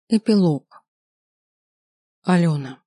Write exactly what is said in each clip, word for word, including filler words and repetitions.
Эпилог. Алена.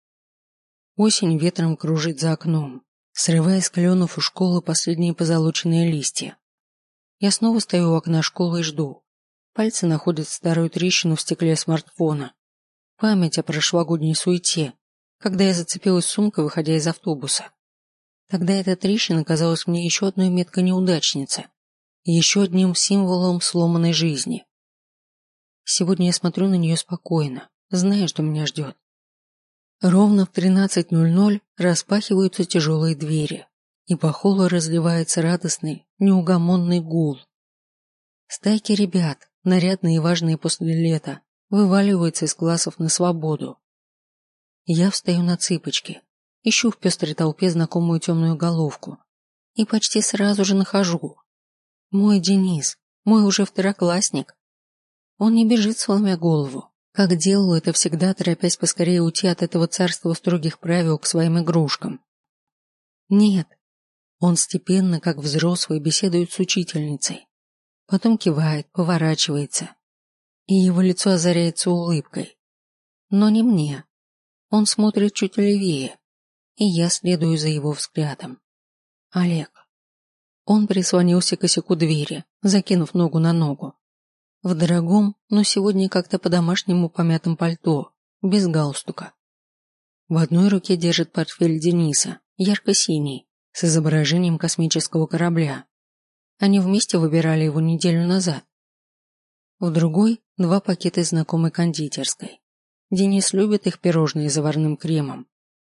Осень ветром кружит за окном, срывая с кленов у школы последние позолоченные листья. Я снова стою у окна школы и жду. Пальцы находят старую трещину в стекле смартфона. Память о прошлогодней суете, когда я зацепилась сумкой, выходя из автобуса. Тогда эта трещина казалась мне еще одной меткой неудачницы, еще одним символом сломанной жизни. Сегодня я смотрю на нее спокойно, зная, что меня ждет. Ровно в тринадцать ноль ноль распахиваются тяжелые двери, и по холлу разливается радостный, неугомонный гул. Стайки ребят, нарядные и важные после лета, вываливаются из классов на свободу. Я встаю на цыпочки, ищу в пестрой толпе знакомую темную головку и почти сразу же нахожу. Мой Денис, мой уже второклассник. Он не бежит, сломя голову, как делал это всегда, торопясь поскорее уйти от этого царства строгих правил к своим игрушкам. Нет, он степенно, как взрослый, беседует с учительницей. Потом кивает, поворачивается, и его лицо озаряется улыбкой. Но не мне. Он смотрит чуть левее, и я следую за его взглядом. Олег. Он прислонился к косяку двери, закинув ногу на ногу. В дорогом, но сегодня как-то по-домашнему помятом пальто, без галстука. В одной руке держит портфель Дениса, ярко-синий, с изображением космического корабля. Они вместе выбирали его неделю назад. В другой – два пакета из знакомой кондитерской. Денис любит их пирожные с заварным кремом.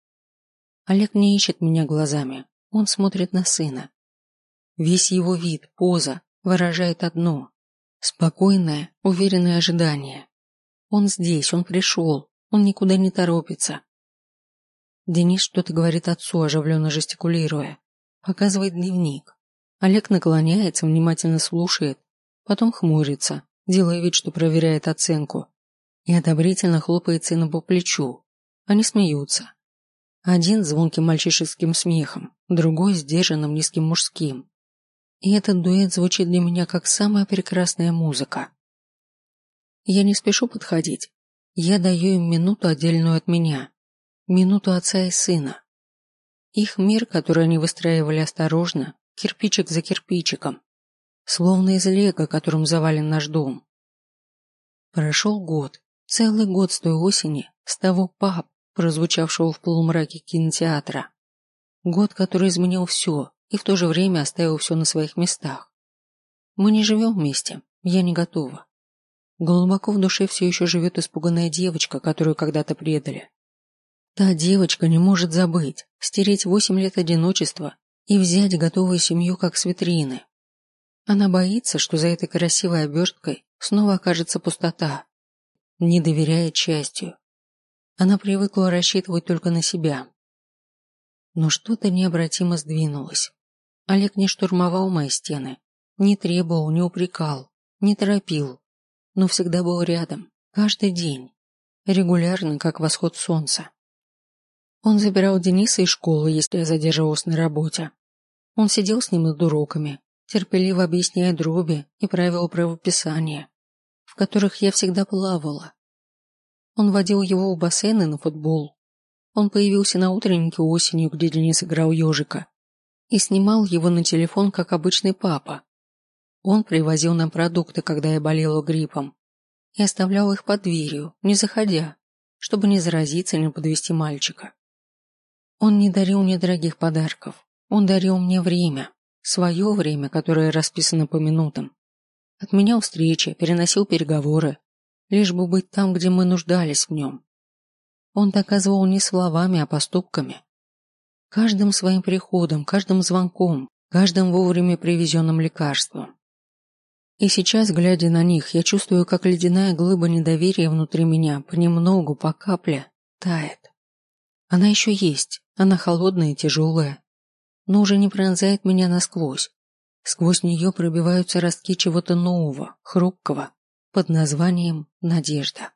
Олег не ищет меня глазами, он смотрит на сына. Весь его вид, поза выражает одно – спокойное, уверенное ожидание. Он здесь, он пришел, он никуда не торопится. Денис что-то говорит отцу, оживленно жестикулируя. Показывает дневник. Олег наклоняется, внимательно слушает, потом хмурится, делая вид, что проверяет оценку, и одобрительно хлопает сына по плечу. Они смеются. Один звонким мальчишеским смехом, другой сдержанным низким мужским. И этот дуэт звучит для меня как самая прекрасная музыка. Я не спешу подходить. Я даю им минуту, отдельную от меня. Минуту отца и сына. Их мир, который они выстраивали осторожно, кирпичик за кирпичиком, словно из лего, которым завален наш дом. Прошел год, целый год с той осени, с того пап, прозвучавшего в полумраке кинотеатра. Год, который изменил все, и в то же время оставил все на своих местах. Мы не живем вместе, я не готова. Глубоко в душе все еще живет испуганная девочка, которую когда-то предали. Та девочка не может забыть, стереть восемь лет одиночества и взять готовую семью как с витрины. Она боится, что за этой красивой оберткой снова окажется пустота. Не доверяет счастью. Она привыкла рассчитывать только на себя. Но что-то необратимо сдвинулось. Олег не штурмовал мои стены, не требовал, не упрекал, не торопил, но всегда был рядом, каждый день, регулярно, как восход солнца. Он забирал Дениса из школы, если я задерживалась на работе. Он сидел с ним над уроками, терпеливо объясняя дроби и правила правописания, в которых я всегда плавала. Он водил его в бассейн и на футбол. Он появился на утреннике осенью, где Денис играл ежика, и снимал его на телефон, как обычный папа. Он привозил нам продукты, когда я болела гриппом, и оставлял их под дверью, не заходя, чтобы не заразиться и не подвести мальчика. Он не дарил мне дорогих подарков, он дарил мне время, свое время, которое расписано по минутам. Отменял встречи, переносил переговоры, лишь бы быть там, где мы нуждались в нем. Он доказывал не словами, а поступками. Каждым своим приходом, каждым звонком, каждым вовремя привезенным лекарством. И сейчас, глядя на них, я чувствую, как ледяная глыба недоверия внутри меня понемногу, по капле, тает. Она еще есть, она холодная и тяжелая, но уже не пронзает меня насквозь. Сквозь нее пробиваются ростки чего-то нового, хрупкого, под названием «Надежда».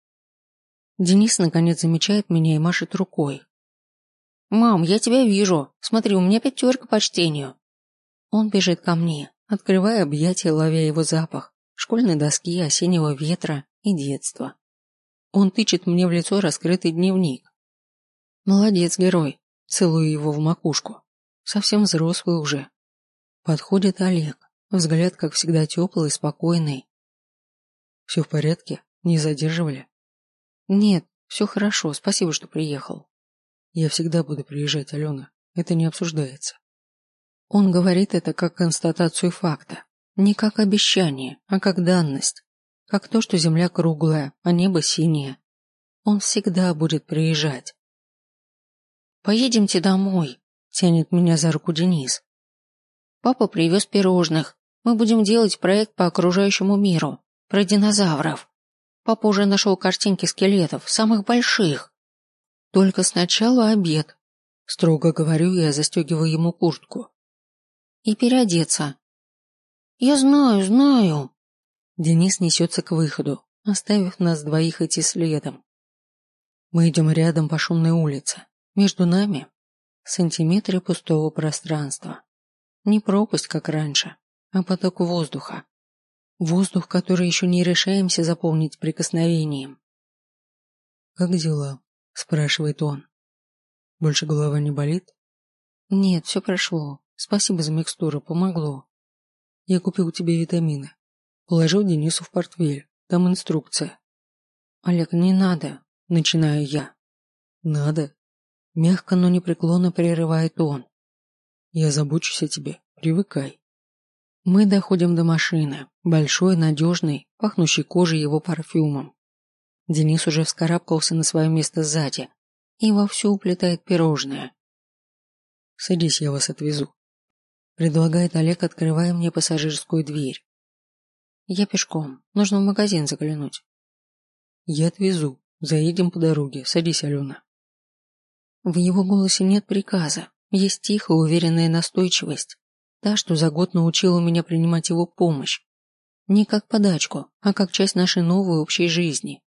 Денис наконец замечает меня и машет рукой. «Мам, я тебя вижу. Смотри, у меня пятерка по чтению». Он бежит ко мне, открывая объятия, ловя его запах, школьной доски, осеннего ветра и детства. Он тычет мне в лицо раскрытый дневник. Молодец, герой. Целую его в макушку. Совсем взрослый уже. Подходит Олег. Взгляд, как всегда, теплый и спокойный. Все в порядке? Не задерживали? Нет, все хорошо. Спасибо, что приехал. Я всегда буду приезжать, Алена. Это не обсуждается. Он говорит это как констатацию факта. Не как обещание, а как данность. Как то, что земля круглая, а небо синее. Он всегда будет приезжать. «Поедемте домой», — тянет меня за руку Денис. «Папа привез пирожных. Мы будем делать проект по окружающему миру, про динозавров. Папа уже нашел картинки скелетов, самых больших. Только сначала обед», — строго говорю я, застегиваю ему куртку. «И переодеться». «Я знаю, знаю». Денис несется к выходу, оставив нас двоих идти следом. Мы идем рядом по шумной улице. Между нами сантиметры пустого пространства. Не пропасть, как раньше, а поток воздуха. Воздух, который еще не решаемся заполнить прикосновением. «Как дела?» – спрашивает он. «Больше голова не болит?» «Нет, все прошло. Спасибо за микстуру, помогло. Я купил тебе витамины. Положил Денису в портфель. Там инструкция». «Олег, не надо», – начинаю я. «Надо». Мягко, но непреклонно прерывает он. «Я забочусь о тебе. Привыкай». Мы доходим до машины, большой, надежной, пахнущей кожей его парфюмом. Денис уже вскарабкался на свое место сзади и вовсю уплетает пирожное. «Садись, я вас отвезу», — предлагает Олег, открывая мне пассажирскую дверь. «Я пешком. Нужно в магазин заглянуть». «Я отвезу. Заедем по дороге. Садись, Алена». В его голосе нет приказа, есть тихая, уверенная настойчивость, та, что за год научила меня принимать его помощь. Не как подачку, а как часть нашей новой общей жизни.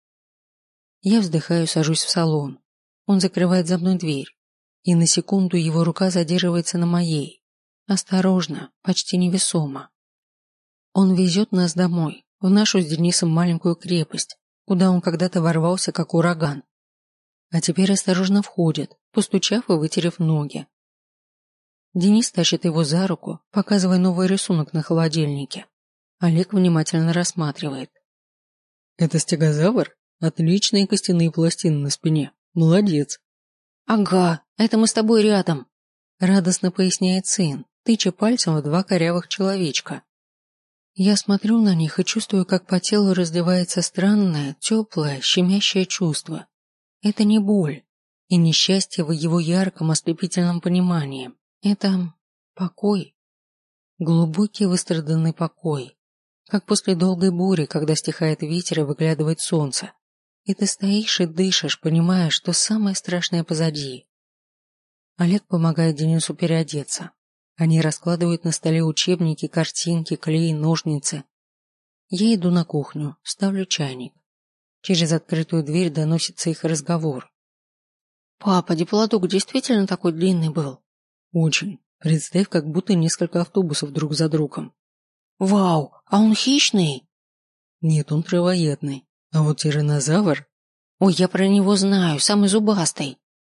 Я вздыхаю, сажусь в салон. Он закрывает за мной дверь, и на секунду его рука задерживается на моей. Осторожно, почти невесомо. Он везет нас домой, в нашу с Денисом маленькую крепость, куда он когда-то ворвался, как ураган. А теперь осторожно входит, постучав и вытерев ноги. Денис тащит его за руку, показывая новый рисунок на холодильнике. Олег внимательно рассматривает. «Это стегозавр? Отличные костяные пластины на спине. Молодец». «Ага, это мы с тобой рядом», — радостно поясняет сын, тыча пальцем в два корявых человечка. Я смотрю на них и чувствую, как по телу разливается странное, теплое, щемящее чувство. Это не боль и не счастье в его ярком, ослепительном понимании. Это покой. Глубокий выстраданный покой. Как после долгой бури, когда стихает ветер и выглядывает солнце. И ты стоишь и дышишь, понимая, что самое страшное позади. Олег помогает Денису переодеться. Они раскладывают на столе учебники, картинки, клей, ножницы. Я иду на кухню, ставлю чайник. Через открытую дверь доносится их разговор. «Папа, диплодок действительно такой длинный был?» «Очень. Представь, как будто несколько автобусов друг за другом». «Вау, а он хищный?» «Нет, он травоядный. А вот тираннозавр...» «Ой, я про него знаю, самый зубастый».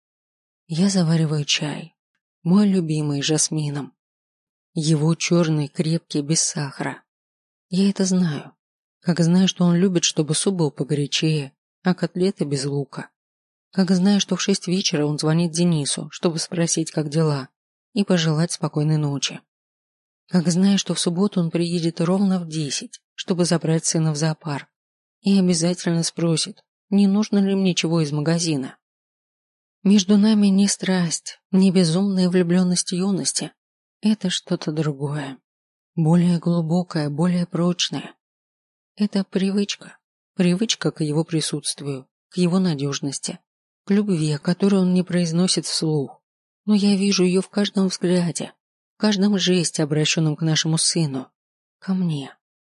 Я завариваю чай. Мой любимый, с жасмином. Его черный, крепкий, без сахара. Я это знаю. Как знаю, что он любит, чтобы суп был погорячее, а котлеты без лука. Как знаю, что в шесть вечера он звонит Денису, чтобы спросить, как дела, и пожелать спокойной ночи. Как знаю, что в субботу он приедет ровно в десять, чтобы забрать сына в зоопарк, и обязательно спросит, не нужно ли мне чего из магазина. Между нами не страсть, не безумная влюбленность юности. Это что-то другое. Более глубокое, более прочное. Это привычка. Привычка к его присутствию, к его надежности, к любви, которую он не произносит вслух. Но я вижу ее в каждом взгляде, в каждом жесте, обращенном к нашему сыну, ко мне.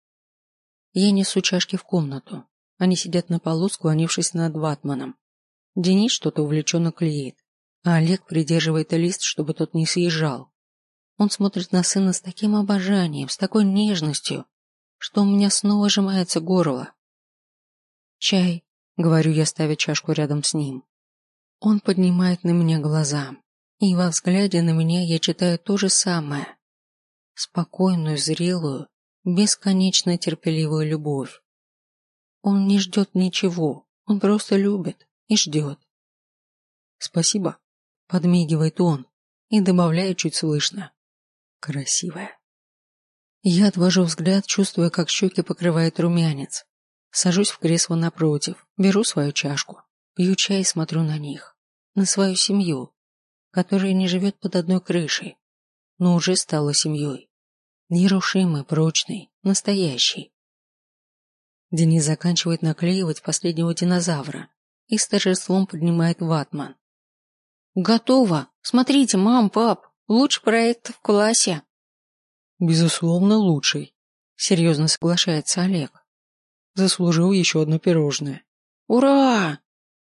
Я несу чашки в комнату. Они сидят на полу, склонившись над ватманом. Денис что-то увлеченно клеит, а Олег придерживает лист, чтобы тот не съезжал. Он смотрит на сына с таким обожанием, с такой нежностью, что у меня снова сжимается горло. «Чай», говорю я, ставя чашку рядом с ним. Он поднимает на меня глаза, и во взгляде на меня я читаю то же самое. Спокойную, зрелую, бесконечно терпеливую любовь. Он не ждет ничего, он просто любит и ждет. «Спасибо», — подмигивает он и добавляет чуть слышно. «Красивая». Я отвожу взгляд, чувствуя, как щеки покрывает румянец. Сажусь в кресло напротив, беру свою чашку, пью чай и смотрю на них. На свою семью, которая не живет под одной крышей, но уже стала семьей. Нерушимой, прочной, настоящей. Денис заканчивает наклеивать последнего динозавра и с торжеством поднимает ватман. «Готово! Смотрите, мам, пап, лучший проект в классе!» «Безусловно, лучший», — серьезно соглашается Олег. «Заслужил еще одно пирожное». «Ура!»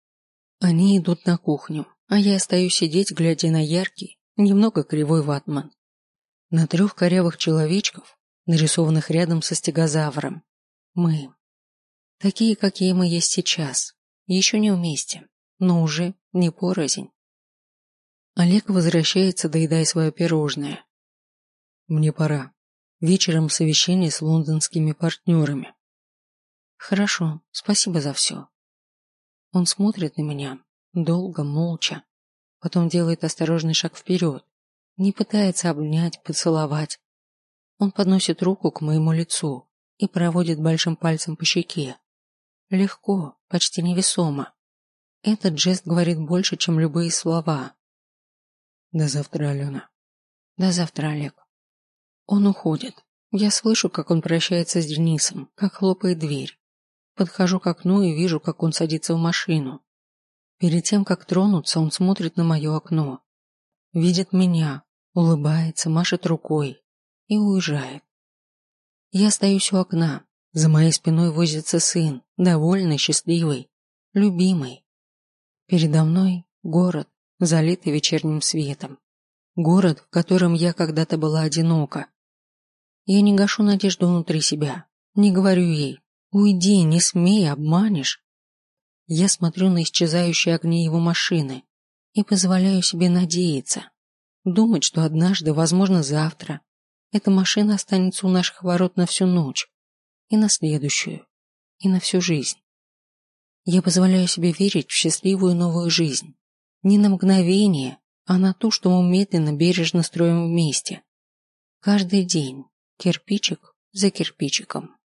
Они идут на кухню, а я остаюсь сидеть, глядя на яркий, немного кривой ватман. На трех корявых человечков, нарисованных рядом со стегозавром. Мы. Такие, какие мы есть сейчас. Еще не вместе, но уже не порознь. Олег возвращается, доедая свое пирожное. Мне пора. Вечером совещание с лондонскими партнерами. Хорошо, спасибо за все. Он смотрит на меня, долго, молча. Потом делает осторожный шаг вперед. Не пытается обнять, поцеловать. Он подносит руку к моему лицу и проводит большим пальцем по щеке. Легко, почти невесомо. Этот жест говорит больше, чем любые слова. До завтра, Алена. До завтра, Олег. Он уходит. Я слышу, как он прощается с Денисом, как хлопает дверь. Подхожу к окну и вижу, как он садится в машину. Перед тем, как тронуться, он смотрит на мое окно. Видит меня, улыбается, машет рукой и уезжает. Я остаюсь у окна. За моей спиной возится сын, довольный, счастливый, любимый. Передо мной город, залитый вечерним светом. Город, в котором я когда-то была одинока. Я не гашу надежду внутри себя, не говорю ей: «Уйди, не смей, обманешь». Я смотрю на исчезающие огни его машины и позволяю себе надеяться, думать, что однажды, возможно завтра, эта машина останется у наших ворот на всю ночь, и на следующую, и на всю жизнь. Я позволяю себе верить в счастливую новую жизнь, не на мгновение, а на ту, что мы медленно, бережно строим вместе. Каждый день, кирпичик за кирпичиком.